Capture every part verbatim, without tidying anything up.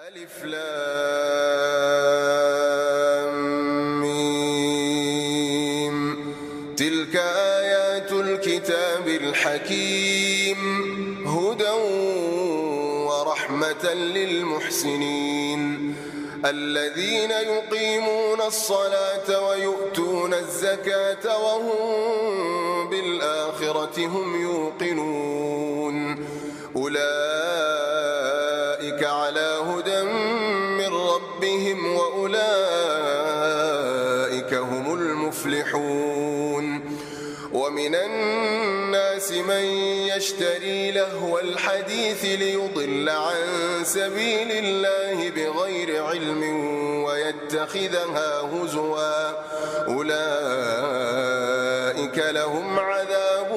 ألف لام ميم تلك آيات الكتاب الحكيم هدى ورحمة للمحسنين الذين يقيمون الصلاة ويؤتون الزكاة وهم بالآخرة هم يوقنون أولئك على هدى من ربهم وأولئك هم المفلحون ومن الناس من يشتري لهو الحديث ليضل عن سبيل الله بغير علم ويتخذها هزوا أولئك لهم عذاب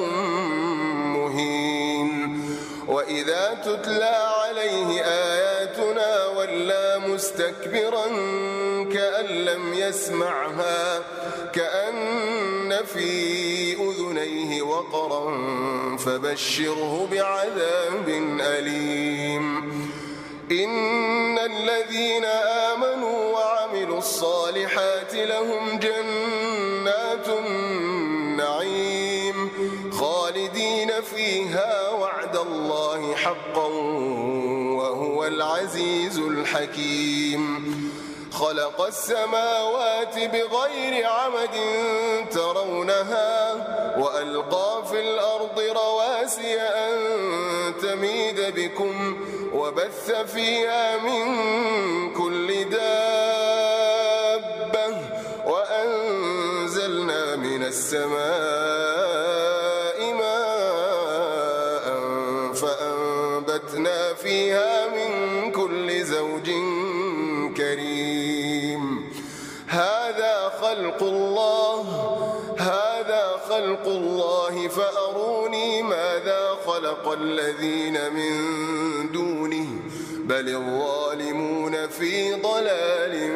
مهين وإذا تتلى عليه آياتنا ولى مستكبرا كأن لم يسمعها كأن في أذنيه وقرا فبشره بعذاب أليم إن الذين آمنوا وعملوا الصالحات لهم جنات النعيم خالدين فيها وعد الله حقا وهو العزيز الحكيم خلق السماوات بغير عمد ترونها وألقى في الأرض رواسي أن تميد بكم وبث فيها من كل دابة وأنزلنا من السماء ماء فأنبتنا فيها من كل زوج كريم هذا خلق الله هذا خلق الله فأروني ماذا خلق الذين من دونه بل الظالمون في ضلال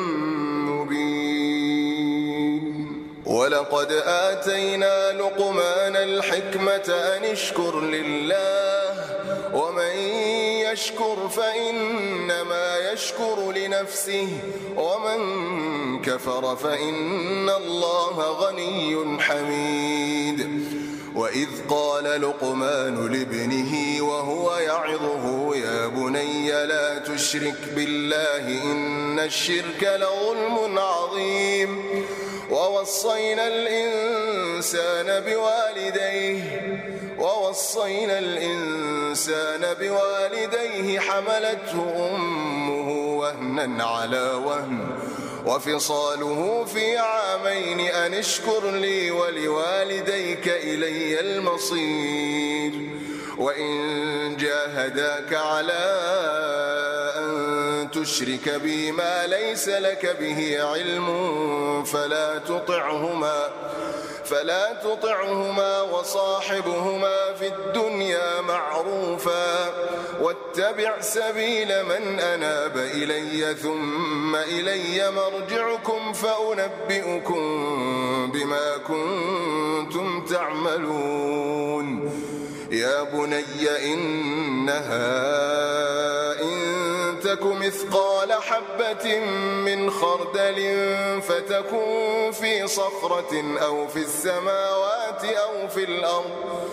مبين ولقد آتينا لقمان الحكمة أن اشكر لله ومن يشكر فإنما يشكر لنفسه ومن كفر فإن الله غني حميد وإذ قال لقمان لابنه وهو يعظه يا بني لا تشرك بالله إن الشرك لظلم عظيم ووصينا الإنسان بوالديه ووصينا الإنسان بوالديه حملته أمه وهنا على وهن وفصاله في عامين أن اشكر لي ولوالديك إلي المصير وإن جاهداك على أن تشرك بي ما ليس لك به علم فلا تطعهما فلا تطعهما وصاحبهما في الدنيا معروفا واتبع سبيل من أناب إلي ثم إلي مرجعكم فأنبئكم بما كنتم تعملون يا بني إنها إن تك مثقال حبة من خردل فتكن في صخرة أو في السماوات أو في الأرض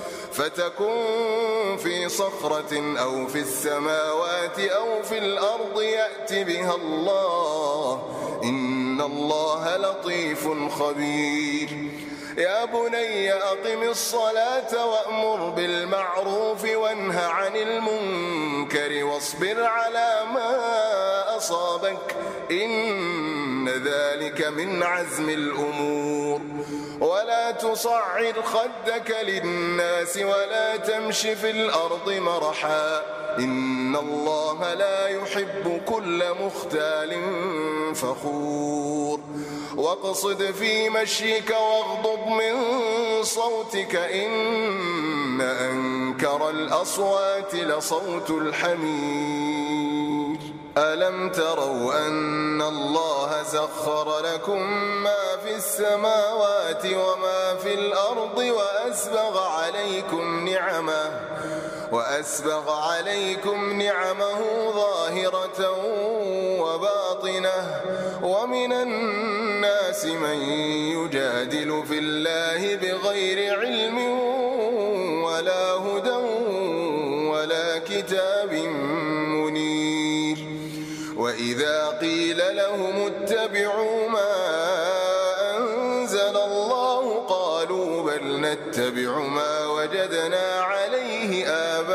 فتكن في صخرة أو في السماوات أو في الأرض يأت بها الله إن الله لطيف خبير يا بني أقم الصلاة وأمر بالمعروف وانه عن المنكر واصبر على ما أصابك إن ذلك من عزم الأمور ولا تصعر خدك للناس ولا تمش في الأرض مرحا إن الله لا يحب كل مختال فخور واقصد في مشيك واغضض من صوتك إن أنكر الأصوات لصوت الحمير ألم تروا أن الله سخر لكم ما في السماوات وما في الأرض وأسبغ عليكم نعمه وأسبغ عليكم نعمه ظاهرة وباطنة ومن الناس من يجادل في الله بغير علم ولا هدى ولا كتاب منير وإذا قيل لهم اتبعوا ما أنزل الله قالوا بل نتبع ما وجدنا عليه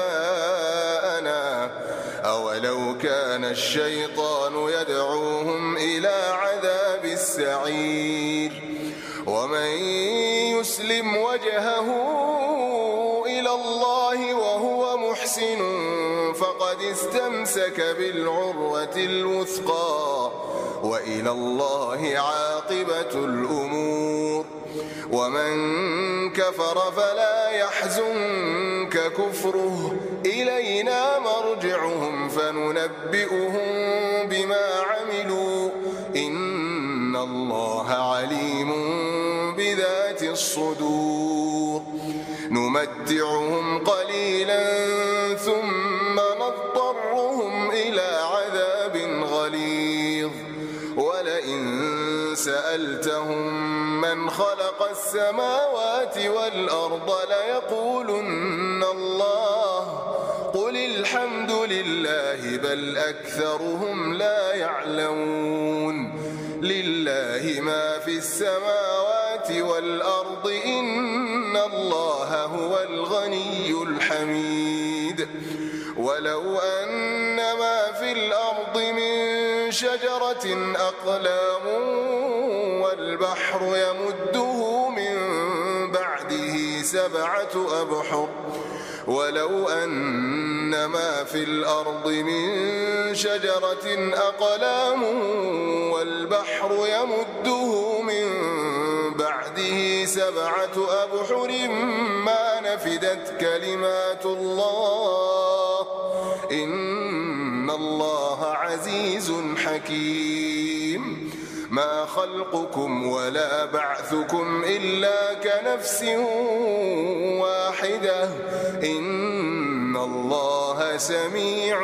آباءنا أولو كان الشيطان يدعوهم إلى عذاب السعير ومن يسلم وجهه إلى الله وهو محسن فقد استمسك بالعروة الوثقى وإلى الله عاقبة الأمور ومن كفر فلا يحزنك كفره إلينا مرجعهم فننبئهم بما عملوا إن الله عليم بذات الصدور نمتعهم قليلا ثم نضطرهم إلى عذاب غليظ ولئن سألتهم من خلق السماوات والأرض ليقولن الله قل الحمد لله بل أكثرهم لا يعلمون لله ما في السماوات والأرض إن الله هو الغني الحميد ولو أن ما في الأرض من شجرة أقلام والبحر يمده من بعده سبعة أبحر ولو أن ما في الأرض من شجرة أقلام والبحر يمده من بعده سبعة أبحر ما نفدت كلمات الله إن الله عزيز حكيم ما خلقكم ولا بعثكم إلا كنفس واحدة إن الله سميع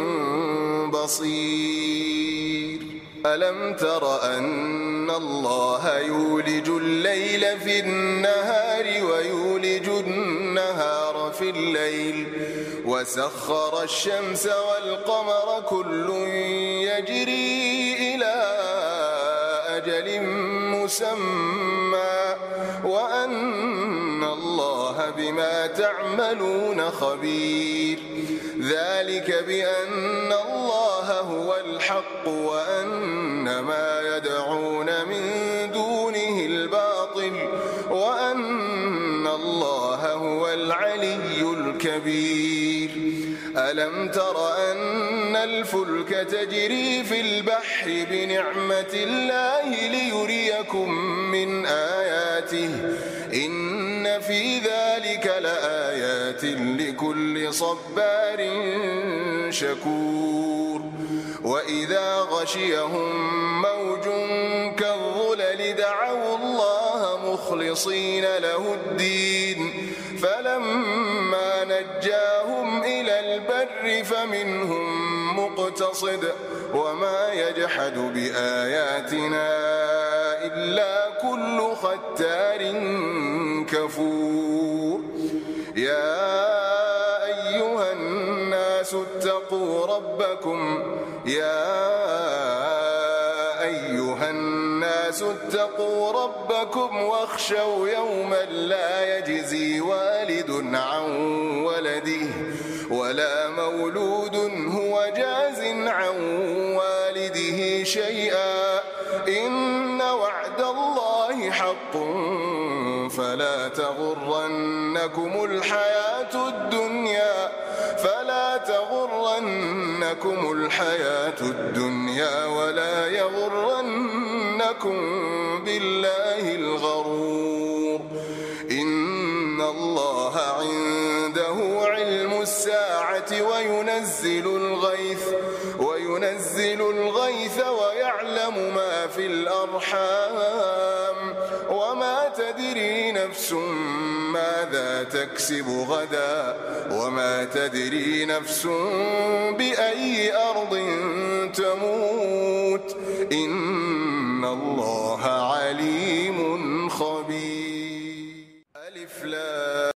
بصير ألم تر أن الله يولج الليل في النهار ويولج النهار في الليل وسخر الشمس والقمر كل يجري إلى أجل مسمى وأن الله بما تعملون خبير ذلك بأن الله هو الحق وأن ما يدعون من دونه الباطل وأن الله هو العلي الكبير ألم تر أن الفلك تجري في البحر بنعمة الله ليريكم من آياته إن في ذلك لآيات لكل صبار شكور وإذا غشيهم موج كالظلل دعوا الله مخلصين له الدين فلما نجاهم إلى البر فمنهم مقتصد وما يجحد بآياتنا إلا كل ختار كفور يا أيها الناس اتقوا ربكم يا أيها الناس اتقوا ربكم واخشوا يوما لا يجزي والد عن ولده ولا مولود هو جاز عن والده شيئا إن وعد الله حق فلا تغرنكم الحياة الدنيا فلا تغرنكم الحياة الدنيا ولا يغرنكم بالله الغرور إن الله عنده علم الساعة وينزل الغيث وينزل الغيث ويعلم ما في الأرحام وما تدري نفس ماذا تكسب غدا وما تدري نفس بأي أرض تموت إن الله عليم خبير. ألف لام